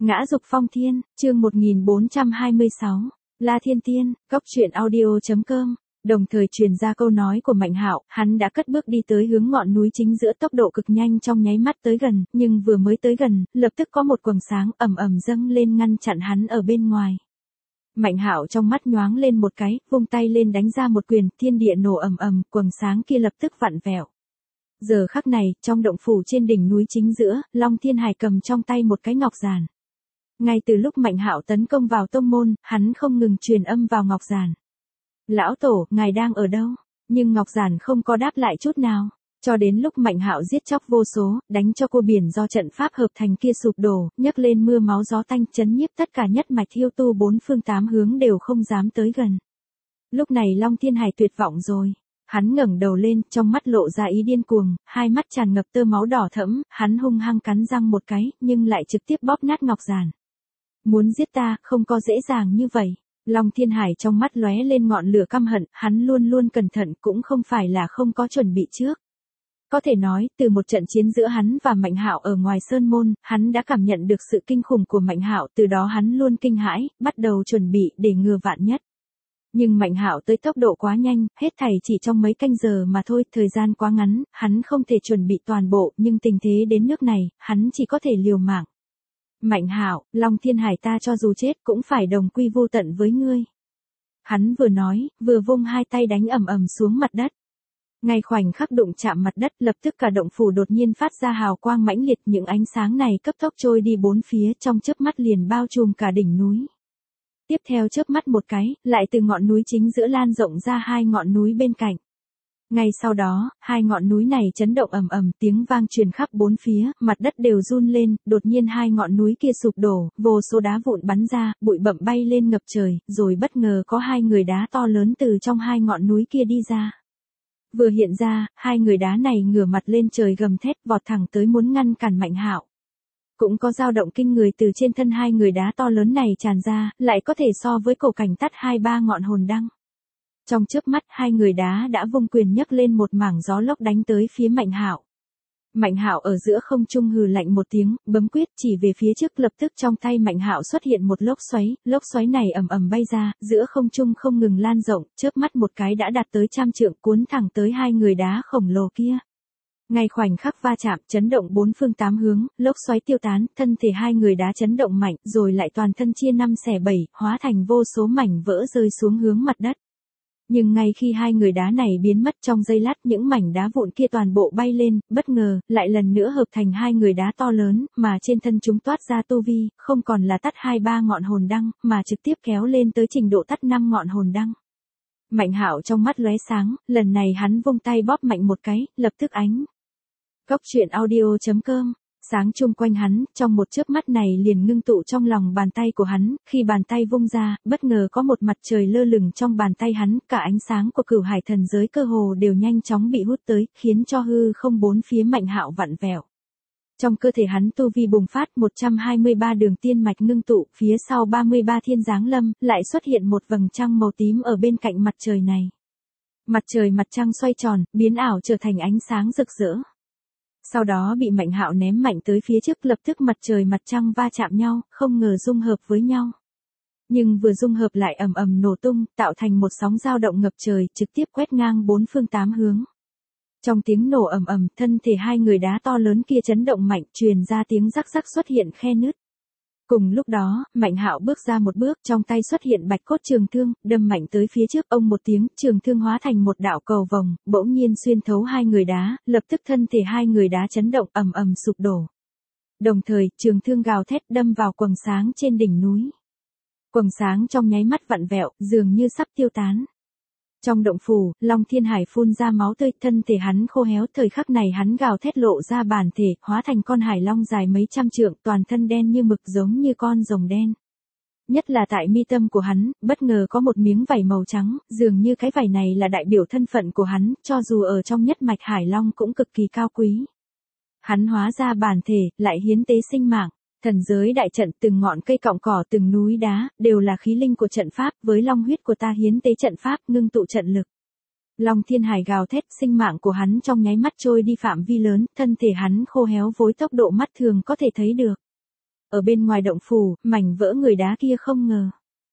Ngã dục phong thiên, chương 1426, La Thiên Tiên, Cốc truyện audio.com. Đồng thời truyền ra câu nói của Mạnh Hạo, hắn đã cất bước đi tới hướng ngọn núi chính giữa tốc độ cực nhanh trong nháy mắt tới gần, nhưng vừa mới tới gần, lập tức có một quầng sáng ầm ầm dâng lên ngăn chặn hắn ở bên ngoài. Mạnh Hạo trong mắt nhoáng lên một cái, vung tay lên đánh ra một quyền, thiên địa nổ ầm ầm, quầng sáng kia lập tức vặn vẹo. Giờ khắc này, trong động phủ trên đỉnh núi chính giữa, Long Thiên Hải cầm trong tay một cái ngọc giản. Ngay từ lúc Mạnh Hạo tấn công vào tông môn, hắn không ngừng truyền âm vào ngọc giản. Lão tổ, ngài đang ở đâu? Nhưng ngọc giản không có đáp lại chút nào. Cho đến lúc Mạnh Hạo giết chóc vô số, đánh cho cô biển do trận pháp hợp thành kia sụp đổ, nhấc lên mưa máu gió tanh chấn nhiếp tất cả nhất mạch thiêu tu bốn phương tám hướng đều không dám tới gần. Lúc này Long Thiên Hải tuyệt vọng rồi. Hắn ngẩng đầu lên, trong mắt lộ ra ý điên cuồng, hai mắt tràn ngập tơ máu đỏ thẫm, hắn hung hăng cắn răng một cái, nhưng lại trực tiếp bóp nát ngọc giản. Muốn giết ta, không có dễ dàng như vậy. Long Thiên Hải trong mắt lóe lên ngọn lửa căm hận, hắn luôn luôn cẩn thận cũng không phải là không có chuẩn bị trước. Có thể nói, từ một trận chiến giữa hắn và Mạnh Hạo ở ngoài sơn môn, hắn đã cảm nhận được sự kinh khủng của Mạnh Hạo, từ đó hắn luôn kinh hãi, bắt đầu chuẩn bị để ngừa vạn nhất. Nhưng Mạnh Hạo tới tốc độ quá nhanh, hết thảy chỉ trong mấy canh giờ mà thôi, thời gian quá ngắn, hắn không thể chuẩn bị toàn bộ, nhưng tình thế đến nước này, hắn chỉ có thể liều mạng. Mạnh Hạo, Long Thiên Hải ta cho dù chết cũng phải đồng quy vô tận với ngươi. Hắn vừa nói, vừa vung hai tay đánh ầm ầm xuống mặt đất. Ngay khoảnh khắc đụng chạm mặt đất, lập tức cả động phủ đột nhiên phát ra hào quang mãnh liệt, những ánh sáng này cấp tốc trôi đi bốn phía, trong chớp mắt liền bao trùm cả đỉnh núi. Tiếp theo chớp mắt một cái, lại từ ngọn núi chính giữa lan rộng ra hai ngọn núi bên cạnh. Ngay sau đó, hai ngọn núi này chấn động ầm ầm, tiếng vang truyền khắp bốn phía, mặt đất đều run lên, đột nhiên hai ngọn núi kia sụp đổ, vô số đá vụn bắn ra, bụi bặm bay lên ngập trời, rồi bất ngờ có hai người đá to lớn từ trong hai ngọn núi kia đi ra. Vừa hiện ra, hai người đá này ngửa mặt lên trời gầm thét, vọt thẳng tới muốn ngăn cản Mạnh Hạo. Cũng có dao động kinh người từ trên thân hai người đá to lớn này tràn ra, lại có thể so với cổ cảnh tắt hai ba ngọn hồn đăng. Trong chớp mắt hai người đá đã vung quyền nhấc lên một mảng gió lốc đánh tới phía Mạnh Hạo. Mạnh Hạo ở giữa không trung hừ lạnh một tiếng, bấm quyết chỉ về phía trước, lập tức trong tay Mạnh Hạo xuất hiện một lốc xoáy này ầm ầm bay ra, giữa không trung không ngừng lan rộng, chớp mắt một cái đã đạt tới 100 trượng, cuốn thẳng tới hai người đá khổng lồ kia. Ngay khoảnh khắc va chạm, chấn động bốn phương tám hướng, lốc xoáy tiêu tán, thân thể hai người đá chấn động mạnh, rồi lại toàn thân chia năm xẻ bảy, hóa thành vô số mảnh vỡ rơi xuống hướng mặt đất. Nhưng ngay khi hai người đá này biến mất trong giây lát, những mảnh đá vụn kia toàn bộ bay lên, bất ngờ, lại lần nữa hợp thành hai người đá to lớn, mà trên thân chúng toát ra tu vi, không còn là tắt hai ba ngọn hồn đăng, mà trực tiếp kéo lên tới trình độ tắt 5 ngọn hồn đăng. Mạnh Hạo trong mắt lóe sáng, lần này hắn vung tay bóp mạnh một cái, lập tức ánh. Cốc truyện audio.com. Sáng chung quanh hắn, trong một chớp mắt này liền ngưng tụ trong lòng bàn tay của hắn, khi bàn tay vung ra, bất ngờ có một mặt trời lơ lửng trong bàn tay hắn, cả ánh sáng của Cửu Hải thần giới cơ hồ đều nhanh chóng bị hút tới, khiến cho hư không bốn phía Mạnh Hạo vặn vẹo. Trong cơ thể hắn tu vi bùng phát, 123 đường tiên mạch ngưng tụ, phía sau 33 thiên giáng lâm, lại xuất hiện một vầng trăng màu tím ở bên cạnh mặt trời này. Mặt trời mặt trăng xoay tròn, biến ảo trở thành ánh sáng rực rỡ. Sau đó bị Mạnh Hạo ném mạnh tới phía trước, lập tức mặt trời mặt trăng va chạm nhau, không ngờ dung hợp với nhau. Nhưng vừa dung hợp lại ầm ầm nổ tung, tạo thành một sóng dao động ngập trời, trực tiếp quét ngang bốn phương tám hướng. Trong tiếng nổ ầm ầm, thân thể hai người đá to lớn kia chấn động mạnh, truyền ra tiếng rắc rắc, xuất hiện khe nứt. Cùng lúc đó, Mạnh Hạo bước ra một bước, trong tay xuất hiện bạch cốt trường thương, đâm mạnh tới phía trước, ông một tiếng, trường thương hóa thành một đạo cầu vồng, bỗng nhiên xuyên thấu hai người đá, lập tức thân thể hai người đá chấn động, ầm ầm sụp đổ. Đồng thời, trường thương gào thét đâm vào quầng sáng trên đỉnh núi. Quầng sáng trong nháy mắt vặn vẹo, dường như sắp tiêu tán. Trong động phủ, Long Thiên Hải phun ra máu tươi, thân thể hắn khô héo, thời khắc này hắn gào thét lộ ra bản thể, hóa thành con hải long dài mấy trăm trượng, toàn thân đen như mực giống như con rồng đen. Nhất là tại mi tâm của hắn, bất ngờ có một miếng vảy màu trắng, dường như cái vảy này là đại biểu thân phận của hắn, cho dù ở trong nhất mạch hải long cũng cực kỳ cao quý. Hắn hóa ra bản thể, lại hiến tế sinh mạng. Thần giới đại trận, từng ngọn cây cọng cỏ, từng núi đá, đều là khí linh của trận pháp, với long huyết của ta hiến tế trận pháp, ngưng tụ trận lực. Long Thiên Hải gào thét, sinh mạng của hắn trong nháy mắt trôi đi phạm vi lớn, thân thể hắn khô héo với tốc độ mắt thường có thể thấy được. ở bên ngoài động phủ, mảnh vỡ người đá kia không ngờ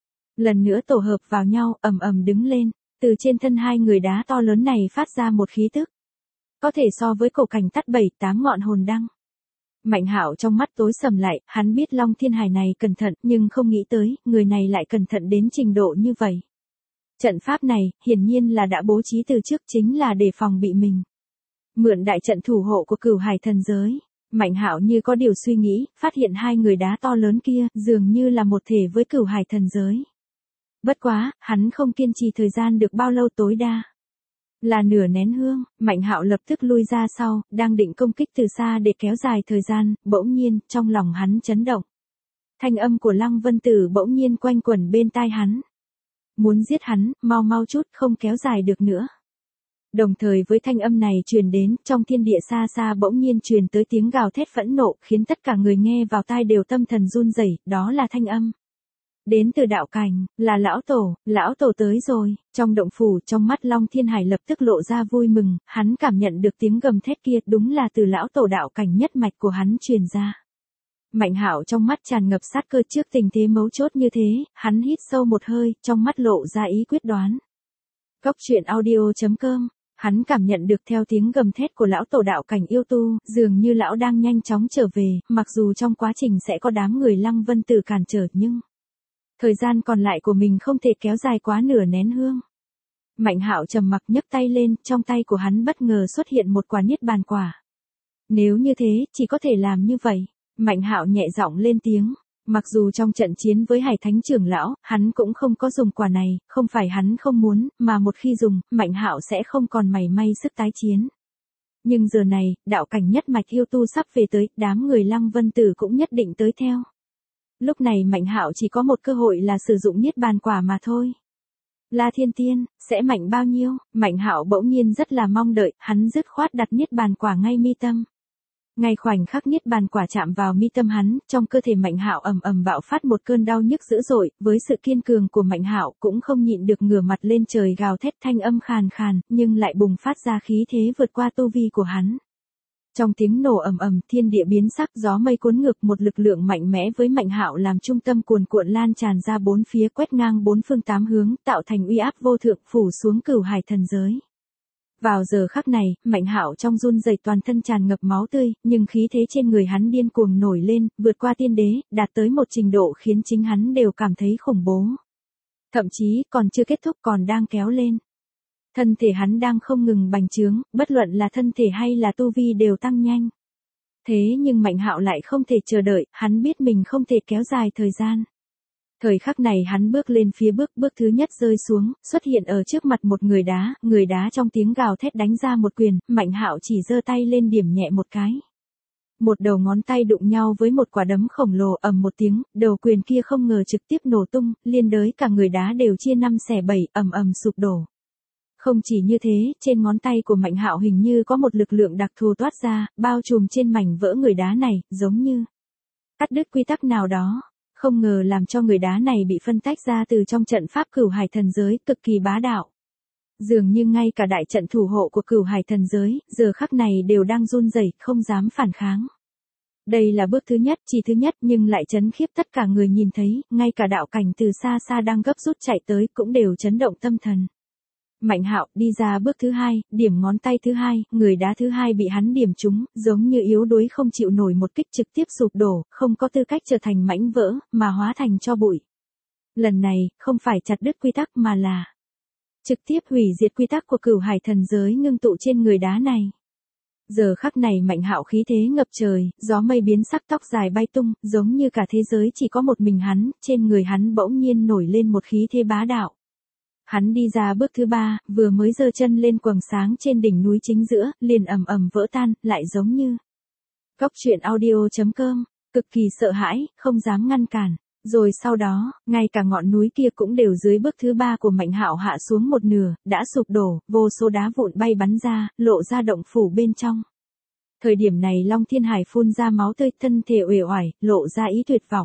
lần nữa tổ hợp vào nhau, ầm ầm đứng lên, từ trên thân hai người đá to lớn này phát ra một khí tức có thể so với cổ cảnh tắt 7-8 ngọn hồn đăng. Mạnh Hạo trong mắt tối sầm lại, hắn biết Long Thiên Hải này cẩn thận, nhưng không nghĩ tới, người này lại cẩn thận đến trình độ như vậy. Trận pháp này, hiển nhiên là đã bố trí từ trước, chính là để phòng bị mình. Mượn đại trận thủ hộ của Cửu Hải thần giới, Mạnh Hạo như có điều suy nghĩ, phát hiện hai người đá to lớn kia, dường như là một thể với Cửu Hải thần giới. Bất quá, hắn không kiên trì thời gian được bao lâu, tối đa là nửa nén hương. Mạnh Hạo lập tức lui ra sau, đang định công kích từ xa để kéo dài thời gian, bỗng nhiên, trong lòng hắn chấn động. Thanh âm của Lăng Vân Tử bỗng nhiên quanh quẩn bên tai hắn. Muốn giết hắn, mau mau chút, không kéo dài được nữa. Đồng thời với thanh âm này truyền đến, trong thiên địa xa xa bỗng nhiên truyền tới tiếng gào thét phẫn nộ, khiến tất cả người nghe vào tai đều tâm thần run rẩy. Đó là thanh âm đến từ đạo cảnh, là lão tổ tới rồi. Trong động phủ, trong mắt Long Thiên Hải lập tức lộ ra vui mừng, hắn cảm nhận được tiếng gầm thét kia, đúng là từ lão tổ đạo cảnh nhất mạch của hắn truyền ra. Mạnh Hạo trong mắt tràn ngập sát cơ, trước tình thế mấu chốt như thế, hắn hít sâu một hơi, trong mắt lộ ra ý quyết đoán. Cốc truyện audio.com. Hắn cảm nhận được theo tiếng gầm thét của lão tổ đạo cảnh yêu tu, dường như lão đang nhanh chóng trở về, mặc dù trong quá trình sẽ có đám người Lăng Vân Tử cản trở, nhưng thời gian còn lại của mình không thể kéo dài quá nửa nén hương. Mạnh Hạo trầm mặc nhấc tay lên, trong tay của hắn bất ngờ xuất hiện một quả niết bàn quả. Nếu như thế, chỉ có thể làm như vậy. Mạnh Hạo nhẹ giọng lên tiếng. Mặc dù trong trận chiến với Hải Thánh trưởng lão, hắn cũng không có dùng quả này, không phải hắn không muốn, mà một khi dùng, Mạnh Hạo sẽ không còn mảy may sức tái chiến. Nhưng giờ này, đạo cảnh nhất mạch yêu tu sắp về tới, đám người Lăng Vân Tử cũng nhất định tới theo. Lúc này Mạnh Hạo chỉ có một cơ hội là sử dụng niết bàn quả mà thôi. La Thiên Tiên, sẽ mạnh bao nhiêu? Mạnh Hạo bỗng nhiên rất là mong đợi, hắn dứt khoát đặt niết bàn quả ngay mi tâm. Ngay khoảnh khắc niết bàn quả chạm vào mi tâm hắn, trong cơ thể Mạnh Hạo ầm ầm bạo phát một cơn đau nhức dữ dội, với sự kiên cường của Mạnh Hạo cũng không nhịn được ngửa mặt lên trời gào thét, thanh âm khàn khàn, nhưng lại bùng phát ra khí thế vượt qua tu vi của hắn. Trong tiếng nổ ầm ầm, thiên địa biến sắc, gió mây cuốn ngược, một lực lượng mạnh mẽ với Mạnh Hạo làm trung tâm cuồn cuộn lan tràn ra bốn phía, quét ngang bốn phương tám hướng, tạo thành uy áp vô thượng phủ xuống Cửu Hải thần giới. Vào giờ khắc này, Mạnh Hạo trong run rẩy, toàn thân tràn ngập máu tươi, nhưng khí thế trên người hắn điên cuồng nổi lên, vượt qua tiên đế, đạt tới một trình độ khiến chính hắn đều cảm thấy khủng bố. Thậm chí, còn chưa kết thúc, còn đang kéo lên. Thân thể hắn đang không ngừng bành trướng, bất luận là thân thể hay là tu vi đều tăng nhanh. Thế nhưng Mạnh Hạo lại không thể chờ đợi, hắn biết mình không thể kéo dài thời gian. Thời khắc này hắn bước lên phía bước thứ nhất rơi xuống, xuất hiện ở trước mặt một người đá trong tiếng gào thét đánh ra một quyền, Mạnh Hạo chỉ giơ tay lên điểm nhẹ một cái. Một đầu ngón tay đụng nhau với một quả đấm khổng lồ, ầm một tiếng, đầu quyền kia không ngờ trực tiếp nổ tung, liên đới cả người đá đều chia 5/7, ầm ầm sụp đổ. Không chỉ như thế, trên ngón tay của Mạnh Hạo hình như có một lực lượng đặc thù toát ra, bao trùm trên mảnh vỡ người đá này, giống như cắt đứt quy tắc nào đó. Không ngờ làm cho người đá này bị phân tách ra từ trong trận pháp Cửu Hải thần giới, cực kỳ bá đạo. Dường như ngay cả đại trận thủ hộ của Cửu Hải thần giới, giờ khắc này đều đang run rẩy, không dám phản kháng. Đây là bước thứ nhất, chỉ thứ nhất, nhưng lại chấn khiếp tất cả người nhìn thấy, ngay cả đạo cảnh từ xa xa đang gấp rút chạy tới, cũng đều chấn động tâm thần. Mạnh Hạo đi ra bước thứ hai, điểm ngón tay thứ hai, người đá thứ hai bị hắn điểm trúng, giống như yếu đuối không chịu nổi một kích, trực tiếp sụp đổ, không có tư cách trở thành mảnh vỡ, mà hóa thành tro bụi. Lần này, không phải chặt đứt quy tắc mà là trực tiếp hủy diệt quy tắc của Cửu Hải thần giới ngưng tụ trên người đá này. Giờ khắc này Mạnh Hạo khí thế ngập trời, gió mây biến sắc, tóc dài bay tung, giống như cả thế giới chỉ có một mình hắn, trên người hắn bỗng nhiên nổi lên một khí thế bá đạo. Hắn đi ra bước thứ ba, vừa mới giơ chân lên quầng sáng trên đỉnh núi chính giữa, liền ầm ầm vỡ tan, lại giống như Cốc truyện audio.com, cực kỳ sợ hãi, không dám ngăn cản. Rồi sau đó, ngay cả ngọn núi kia cũng đều dưới bước thứ ba của Mạnh Hạo hạ xuống một nửa, đã sụp đổ, vô số đá vụn bay bắn ra, lộ ra động phủ bên trong. Thời điểm này Long Thiên Hải phun ra máu tươi, thân thể uể oải, lộ ra ý tuyệt vọng.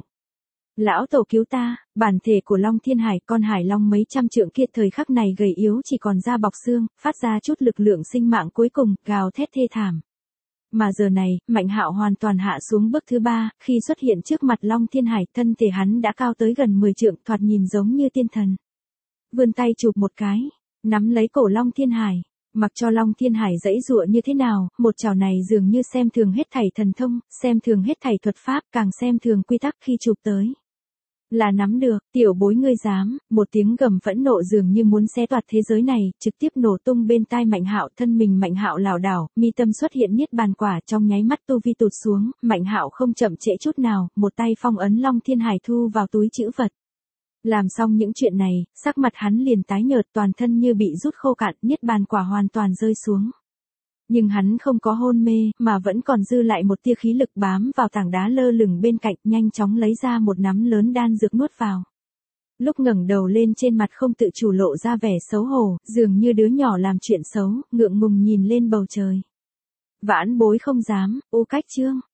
Lão tổ cứu ta, bản thể của Long Thiên Hải, con hải long mấy trăm trượng kia thời khắc này gầy yếu chỉ còn da bọc xương, phát ra chút lực lượng sinh mạng cuối cùng, gào thét thê thảm. Mà giờ này, Mạnh Hạo hoàn toàn hạ xuống bước thứ 3, khi xuất hiện trước mặt Long Thiên Hải, thân thể hắn đã cao tới gần 10 trượng, thoạt nhìn giống như tiên thần. Vươn tay chụp một cái, nắm lấy cổ Long Thiên Hải, mặc cho Long Thiên Hải giãy giụa như thế nào, một chảo này dường như xem thường hết thảy thần thông, xem thường hết thảy thuật pháp, càng xem thường quy tắc khi chụp tới. Là nắm được, tiểu bối ngươi dám, một tiếng gầm phẫn nộ dường như muốn xé toạc thế giới này, trực tiếp nổ tung bên tai Mạnh Hạo, thân mình Mạnh Hạo lảo đảo, mi tâm xuất hiện niết bàn quả, trong nháy mắt tu vi tụt xuống, Mạnh Hạo không chậm trễ chút nào, một tay phong ấn Long Thiên Hải thu vào túi trữ vật. Làm xong những chuyện này, sắc mặt hắn liền tái nhợt, toàn thân như bị rút khô cạn, niết bàn quả hoàn toàn rơi xuống. Nhưng hắn không có hôn mê, mà vẫn còn dư lại một tia khí lực bám vào tảng đá lơ lửng bên cạnh, nhanh chóng lấy ra một nắm lớn đan dược nuốt vào. Lúc ngẩng đầu lên trên mặt không tự chủ lộ ra vẻ xấu hổ, dường như đứa nhỏ làm chuyện xấu, ngượng ngùng nhìn lên bầu trời. Vãn bối không dám, cách chương.